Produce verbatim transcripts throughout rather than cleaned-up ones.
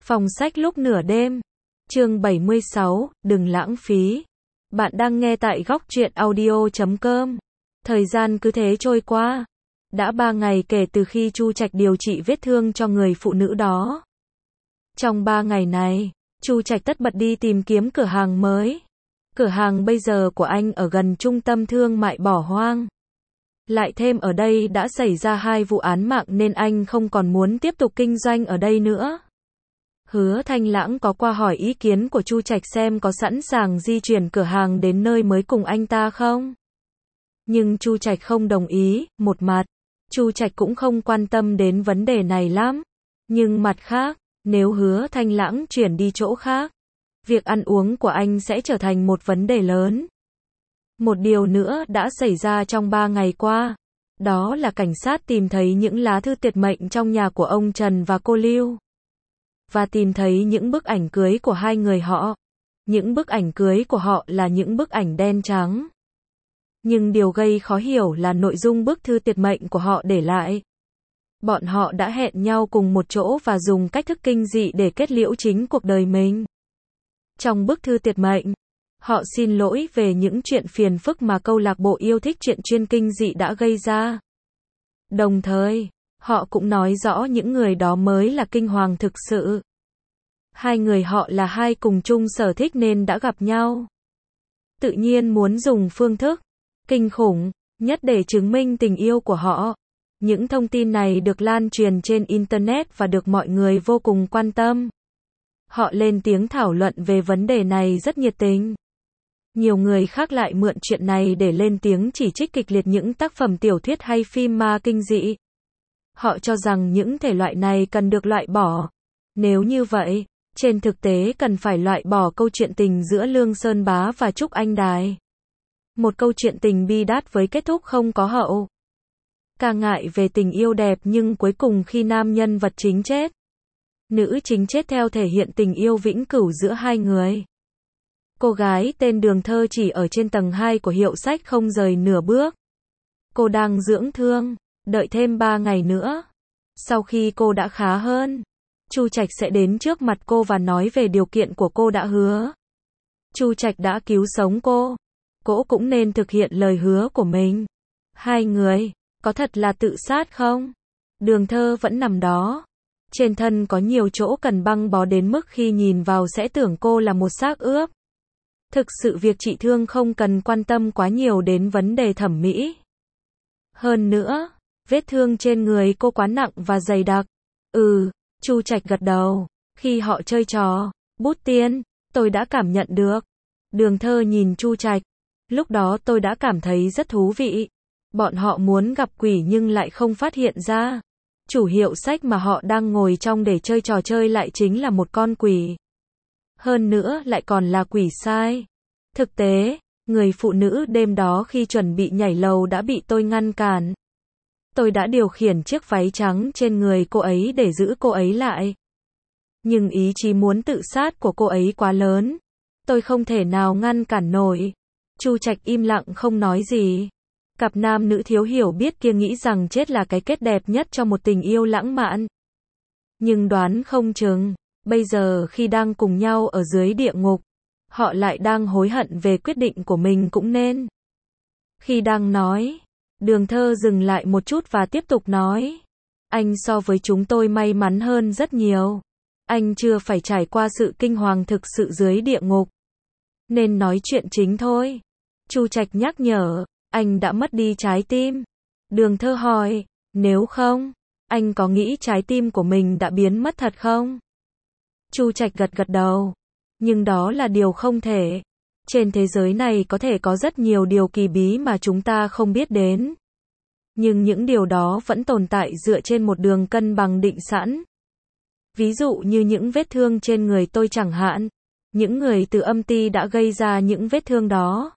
Phòng sách lúc nửa đêm. Chương bảy mươi sáu, đừng lãng phí. Bạn đang nghe tại góc truyện audio chấm com. Thời gian cứ thế trôi qua. Đã ba ngày kể từ khi Chu Trạch điều trị vết thương cho người phụ nữ đó. Trong ba ngày này, Chu Trạch tất bật đi tìm kiếm cửa hàng mới. Cửa hàng bây giờ của anh ở gần trung tâm thương mại bỏ hoang. Lại thêm ở đây đã xảy ra hai vụ án mạng nên anh không còn muốn tiếp tục kinh doanh ở đây nữa. Hứa Thanh Lãng có qua hỏi ý kiến của Chu Trạch xem có sẵn sàng di chuyển cửa hàng đến nơi mới cùng anh ta không. Nhưng Chu Trạch không đồng ý, một mặt, Chu Trạch cũng không quan tâm đến vấn đề này lắm. Nhưng mặt khác, nếu Hứa Thanh Lãng chuyển đi chỗ khác, việc ăn uống của anh sẽ trở thành một vấn đề lớn. Một điều nữa đã xảy ra trong ba ngày qua, đó là cảnh sát tìm thấy những lá thư tuyệt mệnh trong nhà của ông Trần và cô Lưu. Và tìm thấy những bức ảnh cưới của hai người họ. Những bức ảnh cưới của họ là những bức ảnh đen trắng. Nhưng điều gây khó hiểu là nội dung bức thư tuyệt mệnh của họ để lại. Bọn họ đã hẹn nhau cùng một chỗ và dùng cách thức kinh dị để kết liễu chính cuộc đời mình. Trong bức thư tuyệt mệnh, họ xin lỗi về những chuyện phiền phức mà câu lạc bộ yêu thích truyện chuyên kinh dị đã gây ra. Đồng thời, họ cũng nói rõ những người đó mới là kinh hoàng thực sự. Hai người họ là hai cùng chung sở thích nên đã gặp nhau. Tự nhiên muốn dùng phương thức kinh khủng nhất để chứng minh tình yêu của họ. Những thông tin này được lan truyền trên Internet và được mọi người vô cùng quan tâm. Họ lên tiếng thảo luận về vấn đề này rất nhiệt tình. Nhiều người khác lại mượn chuyện này để lên tiếng chỉ trích kịch liệt những tác phẩm tiểu thuyết hay phim ma kinh dị. Họ cho rằng những thể loại này cần được loại bỏ. Nếu như vậy, trên thực tế cần phải loại bỏ câu chuyện tình giữa Lương Sơn Bá và Trúc Anh Đài. Một câu chuyện tình bi đát với kết thúc không có hậu. Ca ngại về tình yêu đẹp nhưng cuối cùng khi nam nhân vật chính chết, nữ chính chết theo thể hiện tình yêu vĩnh cửu giữa hai người. Cô gái tên Đường Thơ chỉ ở trên tầng hai của hiệu sách không rời nửa bước. Cô đang dưỡng thương, đợi thêm ba ngày nữa. Sau khi cô đã khá hơn, Chu Trạch sẽ đến trước mặt cô và nói về điều kiện của cô đã hứa. Chu Trạch đã cứu sống cô. Cô cũng nên thực hiện lời hứa của mình. Hai người, có thật là tự sát không? Đường Thơ vẫn nằm đó. Trên thân có nhiều chỗ cần băng bó đến mức khi nhìn vào sẽ tưởng cô là một xác ướp. Thực sự việc trị thương không cần quan tâm quá nhiều đến vấn đề thẩm mỹ. Hơn nữa, vết thương trên người cô quá nặng và dày đặc. Ừ, Chu Trạch gật đầu. Khi họ chơi trò bút tiên, tôi đã cảm nhận được. Đường Thơ nhìn Chu Trạch. Lúc đó tôi đã cảm thấy rất thú vị. Bọn họ muốn gặp quỷ nhưng lại không phát hiện ra. Chủ hiệu sách mà họ đang ngồi trong để chơi trò chơi lại chính là một con quỷ. Hơn nữa lại còn là quỷ sai. Thực tế, người phụ nữ đêm đó khi chuẩn bị nhảy lầu đã bị tôi ngăn cản. Tôi đã điều khiển chiếc váy trắng trên người cô ấy để giữ cô ấy lại. Nhưng ý chí muốn tự sát của cô ấy quá lớn. Tôi không thể nào ngăn cản nổi. Chu Trạch im lặng không nói gì. Cặp nam nữ thiếu hiểu biết kia nghĩ rằng chết là cái kết đẹp nhất cho một tình yêu lãng mạn. Nhưng đoán không chừng, bây giờ khi đang cùng nhau ở dưới địa ngục, họ lại đang hối hận về quyết định của mình cũng nên. Khi đang nói, Đường Thơ dừng lại một chút và tiếp tục nói. Anh so với chúng tôi may mắn hơn rất nhiều. Anh chưa phải trải qua sự kinh hoàng thực sự dưới địa ngục. Nên nói chuyện chính thôi. Chu Trạch nhắc nhở, anh đã mất đi trái tim. Đường Thơ hỏi, nếu không, anh có nghĩ trái tim của mình đã biến mất thật không? Chu Trạch gật gật đầu. Nhưng đó là điều không thể. Trên thế giới này có thể có rất nhiều điều kỳ bí mà chúng ta không biết đến. Nhưng những điều đó vẫn tồn tại dựa trên một đường cân bằng định sẵn. Ví dụ như những vết thương trên người tôi chẳng hạn. Những người từ âm ty đã gây ra những vết thương đó.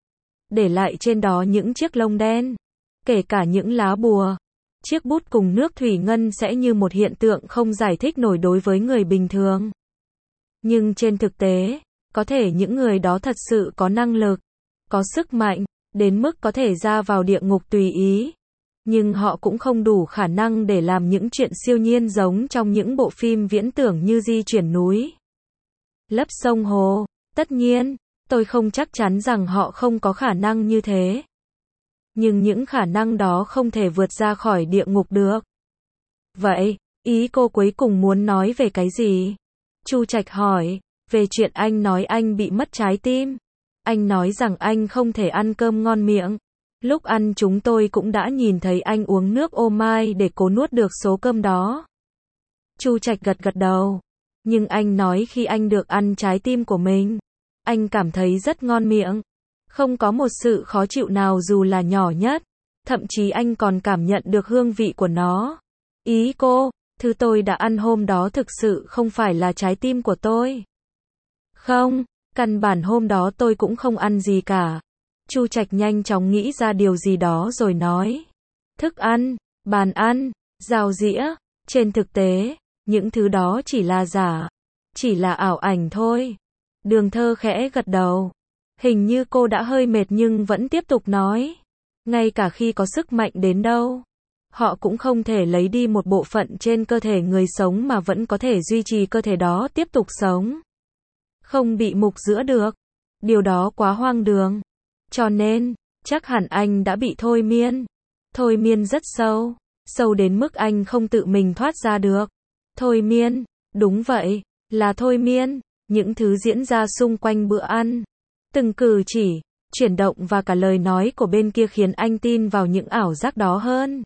Để lại trên đó những chiếc lông đen. Kể cả những lá bùa. Chiếc bút cùng nước thủy ngân sẽ như một hiện tượng không giải thích nổi đối với người bình thường. Nhưng trên thực tế, có thể những người đó thật sự có năng lực, có sức mạnh, đến mức có thể ra vào địa ngục tùy ý. nhưng họ cũng không đủ khả năng để làm những chuyện siêu nhiên giống trong những bộ phim viễn tưởng như di chuyển núi, lấp sông hồ. Tất nhiên, tôi không chắc chắn rằng họ không có khả năng như thế. Nhưng những khả năng đó không thể vượt ra khỏi địa ngục được. Vậy, ý cô cuối cùng muốn nói về cái gì? Chu Trạch hỏi. Về chuyện anh nói anh bị mất trái tim. Anh nói rằng anh không thể ăn cơm ngon miệng. Lúc ăn chúng tôi cũng đã nhìn thấy anh uống nước ô mai để cố nuốt được số cơm đó. Chu Trạch gật gật đầu. Nhưng anh nói khi anh được ăn trái tim của mình, anh cảm thấy rất ngon miệng. Không có một sự khó chịu nào dù là nhỏ nhất. Thậm chí anh còn cảm nhận được hương vị của nó. Ý cô, thứ tôi đã ăn hôm đó thực sự không phải là trái tim của tôi. Không, căn bản hôm đó tôi cũng không ăn gì cả. Chu Trạch nhanh chóng nghĩ ra điều gì đó rồi nói. Thức ăn, bàn ăn, dao dĩa, trên thực tế, những thứ đó chỉ là giả, chỉ là ảo ảnh thôi. Đường Thơ khẽ gật đầu. Hình như cô đã hơi mệt nhưng vẫn tiếp tục nói. Ngay cả khi có sức mạnh đến đâu, họ cũng không thể lấy đi một bộ phận trên cơ thể người sống mà vẫn có thể duy trì cơ thể đó tiếp tục sống. Không bị mục giữa được. Điều đó quá hoang đường. Cho nên, chắc hẳn anh đã bị thôi miên. Thôi miên rất sâu. Sâu đến mức anh không tự mình thoát ra được. Thôi miên. Đúng vậy. Là thôi miên. Những thứ diễn ra xung quanh bữa ăn. Từng cử chỉ, chuyển động và cả lời nói của bên kia khiến anh tin vào những ảo giác đó hơn.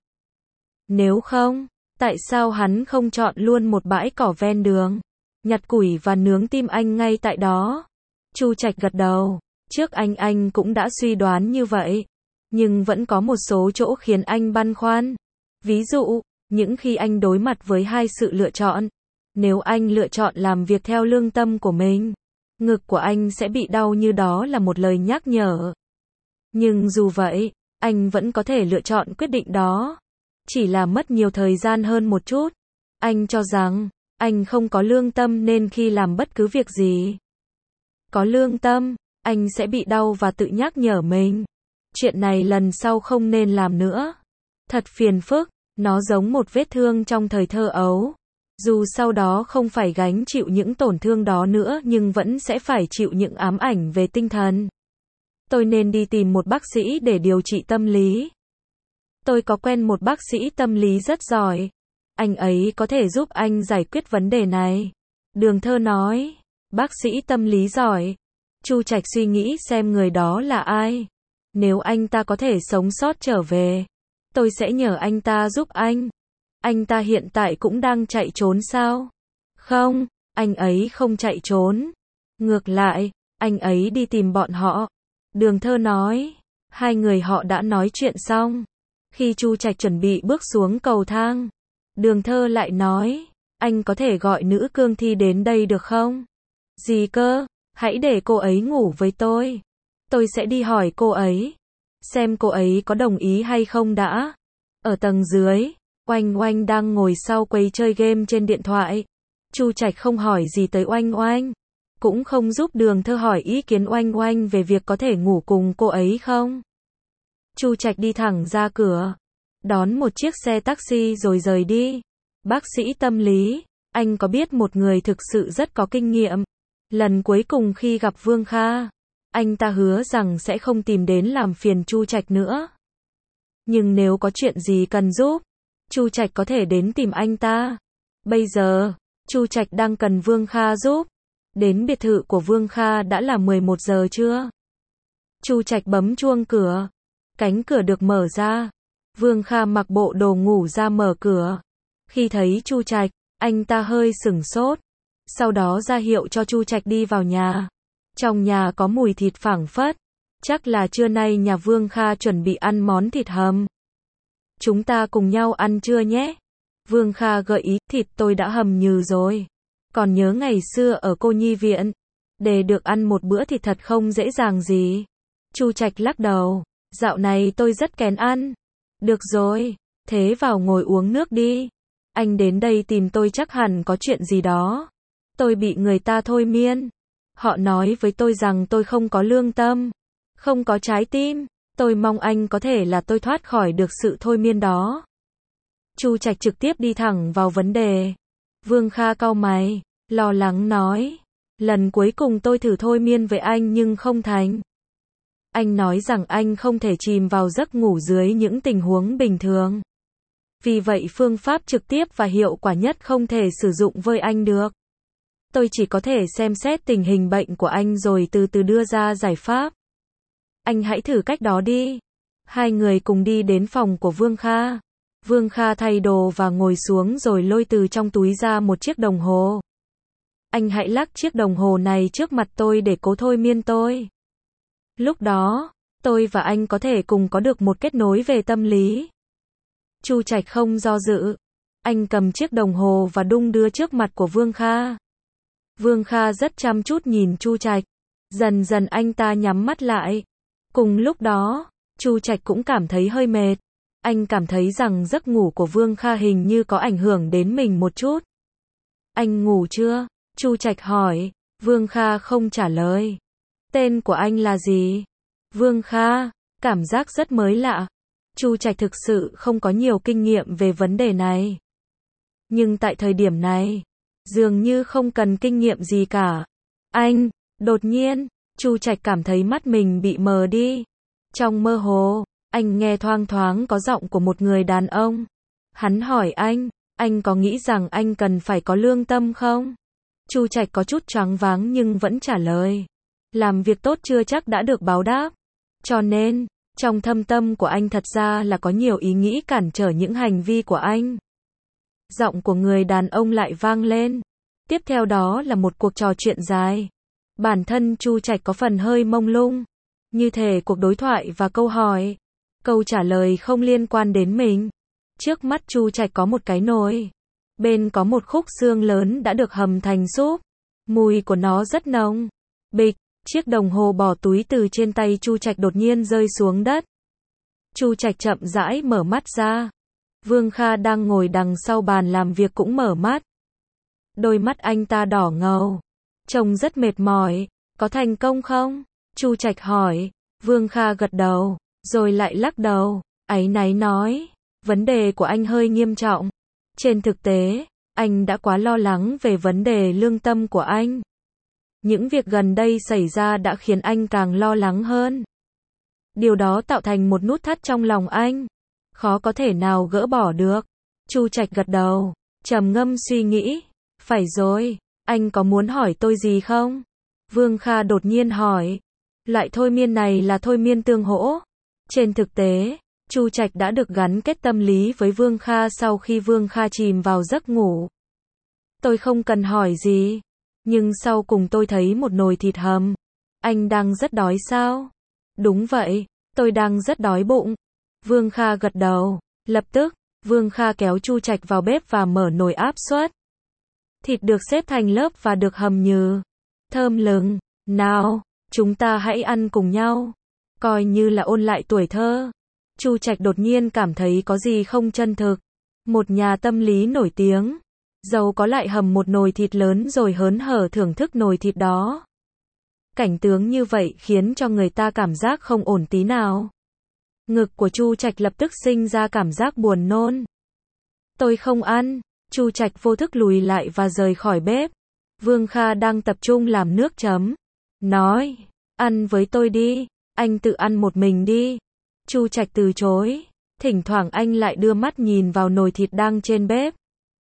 Nếu không, tại sao hắn không chọn luôn một bãi cỏ ven đường, nhặt củi và nướng tim anh ngay tại đó? Chu Trạch gật đầu. Trước anh anh cũng đã suy đoán như vậy. Nhưng vẫn có một số chỗ khiến anh băn khoăn. Ví dụ, những khi anh đối mặt với hai sự lựa chọn. Nếu anh lựa chọn làm việc theo lương tâm của mình, ngực của anh sẽ bị đau như đó là một lời nhắc nhở. Nhưng dù vậy, anh vẫn có thể lựa chọn quyết định đó. Chỉ là mất nhiều thời gian hơn một chút. Anh cho rằng, anh không có lương tâm nên khi làm bất cứ việc gì. Có lương tâm, anh sẽ bị đau và tự nhắc nhở mình. Chuyện này lần sau không nên làm nữa. Thật phiền phức, nó giống một vết thương trong thời thơ ấu. Dù sau đó không phải gánh chịu những tổn thương đó nữa nhưng vẫn sẽ phải chịu những ám ảnh về tinh thần. Tôi nên đi tìm một bác sĩ để điều trị tâm lý. Tôi có quen một bác sĩ tâm lý rất giỏi. Anh ấy có thể giúp anh giải quyết vấn đề này. Đường Thơ nói. Bác sĩ tâm lý giỏi. Chu Trạch suy nghĩ xem người đó là ai. Nếu anh ta có thể sống sót trở về, tôi sẽ nhờ anh ta giúp anh. Anh ta hiện tại cũng đang chạy trốn sao? Không, anh ấy không chạy trốn. Ngược lại, anh ấy đi tìm bọn họ. Đường Thơ nói. Hai người họ đã nói chuyện xong. Khi Chu Trạch chuẩn bị bước xuống cầu thang, Đường Thơ lại nói. Anh có thể gọi nữ cương thi đến đây được không? Gì cơ? Hãy để cô ấy ngủ với tôi. Tôi sẽ đi hỏi cô ấy. Xem cô ấy có đồng ý hay không đã. Ở tầng dưới, Oanh Oanh đang ngồi sau quầy chơi game trên điện thoại. Chu Trạch không hỏi gì tới Oanh Oanh. Cũng không giúp Đường Thơ hỏi ý kiến Oanh Oanh về việc có thể ngủ cùng cô ấy không. Chu Trạch đi thẳng ra cửa. Đón một chiếc xe taxi rồi rời đi. Bác sĩ tâm lý, anh có biết một người thực sự rất có kinh nghiệm. Lần cuối cùng khi gặp Vương Kha, anh ta hứa rằng sẽ không tìm đến làm phiền Chu Trạch nữa. Nhưng nếu có chuyện gì cần giúp, Chu Trạch có thể đến tìm anh ta. Bây giờ, Chu Trạch đang cần Vương Kha giúp. Đến biệt thự của Vương Kha đã là mười một giờ trưa. Chu Trạch bấm chuông cửa. Cánh cửa được mở ra. Vương Kha mặc bộ đồ ngủ ra mở cửa. Khi thấy Chu Trạch, anh ta hơi sửng sốt. Sau đó ra hiệu cho Chu Trạch đi vào nhà. Trong nhà có mùi thịt phảng phất. Chắc là trưa nay nhà Vương Kha chuẩn bị ăn món thịt hầm. Chúng ta cùng nhau ăn trưa nhé. Vương Kha gợi ý, thịt tôi đã hầm nhừ rồi. Còn nhớ ngày xưa ở cô nhi viện, để được ăn một bữa thịt thật không dễ dàng gì. Chu Trạch lắc đầu, dạo này tôi rất kén ăn. Được rồi, thế vào ngồi uống nước đi. Anh đến đây tìm tôi chắc hẳn có chuyện gì đó. Tôi bị người ta thôi miên. Họ nói với tôi rằng tôi không có lương tâm, không có trái tim. Tôi mong anh có thể là tôi thoát khỏi được sự thôi miên đó. Chu Trạch trực tiếp đi thẳng vào vấn đề. Vương Kha cau mày, lo lắng nói. Lần cuối cùng tôi thử thôi miên với anh nhưng không thành. Anh nói rằng anh không thể chìm vào giấc ngủ dưới những tình huống bình thường. Vì vậy phương pháp trực tiếp và hiệu quả nhất không thể sử dụng với anh được. Tôi chỉ có thể xem xét tình hình bệnh của anh rồi từ từ đưa ra giải pháp. Anh hãy thử cách đó đi. Hai người cùng đi đến phòng của Vương Kha. Vương Kha thay đồ và ngồi xuống rồi lôi từ trong túi ra một chiếc đồng hồ. Anh hãy lắc chiếc đồng hồ này trước mặt tôi để cố thôi miên tôi. Lúc đó, tôi và anh có thể cùng có được một kết nối về tâm lý. Chu Trạch không do dự. Anh cầm chiếc đồng hồ và đung đưa trước mặt của Vương Kha. Vương Kha rất chăm chút nhìn Chu Trạch. Dần dần anh ta nhắm mắt lại. Cùng lúc đó, Chu Trạch cũng cảm thấy hơi mệt. Anh cảm thấy rằng giấc ngủ của Vương Kha hình như có ảnh hưởng đến mình một chút. Anh ngủ chưa? Chu Trạch hỏi. Vương Kha không trả lời. Tên của anh là gì? Vương Kha. Cảm giác rất mới lạ. Chu Trạch thực sự không có nhiều kinh nghiệm về vấn đề này. Nhưng tại thời điểm này, dường như không cần kinh nghiệm gì cả. Anh, đột nhiên, Chu Trạch cảm thấy mắt mình bị mờ đi. Trong mơ hồ, anh nghe thoang thoáng có giọng của một người đàn ông. Hắn hỏi anh, anh có nghĩ rằng anh cần phải có lương tâm không? Chu Trạch có chút choáng váng nhưng vẫn trả lời. Làm việc tốt chưa chắc đã được báo đáp. Cho nên, trong thâm tâm của anh thật ra là có nhiều ý nghĩ cản trở những hành vi của anh. Giọng của người đàn ông lại vang lên. Tiếp theo đó là một cuộc trò chuyện dài. Bản thân Chu Trạch có phần hơi mông lung. Như thể cuộc đối thoại và câu hỏi, câu trả lời không liên quan đến mình. Trước mắt Chu Trạch có một cái nồi. Bên có một khúc xương lớn đã được hầm thành súp. Mùi của nó rất nồng. Bịch, chiếc đồng hồ bỏ túi từ trên tay Chu Trạch đột nhiên rơi xuống đất. Chu Trạch chậm rãi mở mắt ra. Vương Kha đang ngồi đằng sau bàn làm việc cũng mở mắt. Đôi mắt anh ta đỏ ngầu. Trông rất mệt mỏi. Có thành công không? Chu Trạch hỏi. Vương Kha gật đầu, rồi lại lắc đầu. Áy náy nói. Vấn đề của anh hơi nghiêm trọng. Trên thực tế, anh đã quá lo lắng về vấn đề lương tâm của anh. Những việc gần đây xảy ra đã khiến anh càng lo lắng hơn. Điều đó tạo thành một nút thắt trong lòng anh. Khó có thể nào gỡ bỏ được. Chu Trạch gật đầu, trầm ngâm suy nghĩ. Phải rồi, anh có muốn hỏi tôi gì không? Vương Kha đột nhiên hỏi. Loại thôi miên này là thôi miên tương hỗ. Trên thực tế, Chu Trạch đã được gắn kết tâm lý với Vương Kha sau khi Vương Kha chìm vào giấc ngủ. Tôi không cần hỏi gì. Nhưng sau cùng tôi thấy một nồi thịt hầm. Anh đang rất đói sao? Đúng vậy, tôi đang rất đói bụng. Vương Kha gật đầu. Lập tức, Vương Kha kéo Chu Trạch vào bếp và mở nồi áp suất. Thịt được xếp thành lớp và được hầm nhừ. Thơm lừng. Nào, chúng ta hãy ăn cùng nhau. Coi như là ôn lại tuổi thơ. Chu Trạch đột nhiên cảm thấy có gì không chân thực. Một nhà tâm lý nổi tiếng. Giàu có lại hầm một nồi thịt lớn rồi hớn hở thưởng thức nồi thịt đó. Cảnh tướng như vậy khiến cho người ta cảm giác không ổn tí nào. Ngực của Chu Trạch lập tức sinh ra cảm giác buồn nôn. Tôi không ăn. Chu Trạch vô thức lùi lại và rời khỏi bếp. Vương Kha đang tập trung làm nước chấm. Nói, ăn với tôi đi. Anh tự ăn một mình đi. Chu Trạch từ chối. Thỉnh thoảng anh lại đưa mắt nhìn vào nồi thịt đang trên bếp.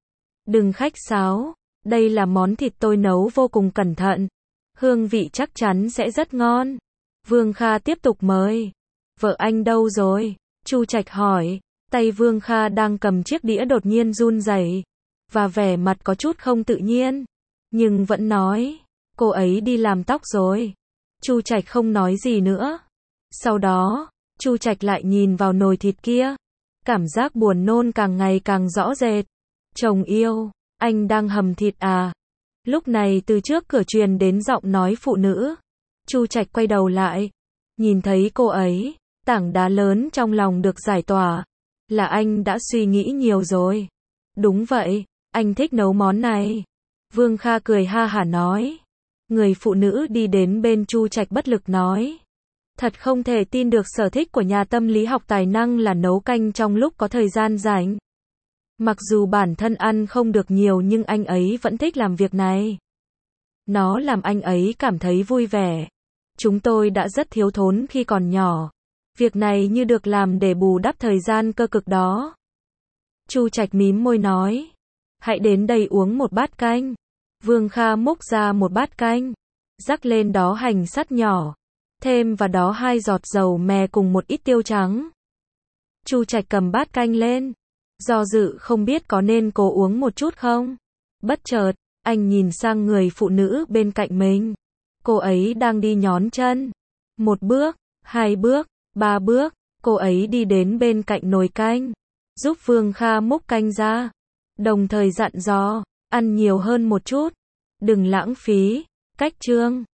Đừng khách sáo. Đây là món thịt tôi nấu vô cùng cẩn thận. Hương vị chắc chắn sẽ rất ngon. Vương Kha tiếp tục mời. Vợ anh đâu rồi? Chu Trạch hỏi. Tay Vương Kha đang cầm chiếc đĩa đột nhiên run rẩy và vẻ mặt có chút không tự nhiên. Nhưng vẫn nói. Cô ấy đi làm tóc rồi. Chu Trạch không nói gì nữa. Sau đó, Chu Trạch lại nhìn vào nồi thịt kia. Cảm giác buồn nôn càng ngày càng rõ rệt. Chồng yêu, anh đang hầm thịt à? Lúc này từ trước cửa truyền đến giọng nói phụ nữ. Chu Trạch quay đầu lại. Nhìn thấy cô ấy, tảng đá lớn trong lòng được giải tỏa. Là anh đã suy nghĩ nhiều rồi. Đúng vậy, anh thích nấu món này. Vương Kha cười ha hả nói. Người phụ nữ đi đến bên Chu Trạch bất lực nói. Thật không thể tin được sở thích của nhà tâm lý học tài năng là nấu canh trong lúc có thời gian rảnh. Mặc dù bản thân ăn không được nhiều nhưng anh ấy vẫn thích làm việc này. Nó làm anh ấy cảm thấy vui vẻ. Chúng tôi đã rất thiếu thốn khi còn nhỏ. Việc này như được làm để bù đắp thời gian cơ cực đó. Chu Trạch mím môi nói. Hãy đến đây uống một bát canh. Vương Kha múc ra một bát canh. Rắc lên đó hành sắt nhỏ. Thêm vào đó hai giọt dầu mè cùng một ít tiêu trắng. Chu Trạch cầm bát canh lên. Do dự không biết có nên cố uống một chút không. Bất chợt, anh nhìn sang người phụ nữ bên cạnh mình. Cô ấy đang đi nhón chân. Một bước, hai bước, ba bước, cô ấy đi đến bên cạnh nồi canh. Giúp Vương Kha múc canh ra. Đồng thời dặn dò, ăn nhiều hơn một chút. Đừng lãng phí. Cách chương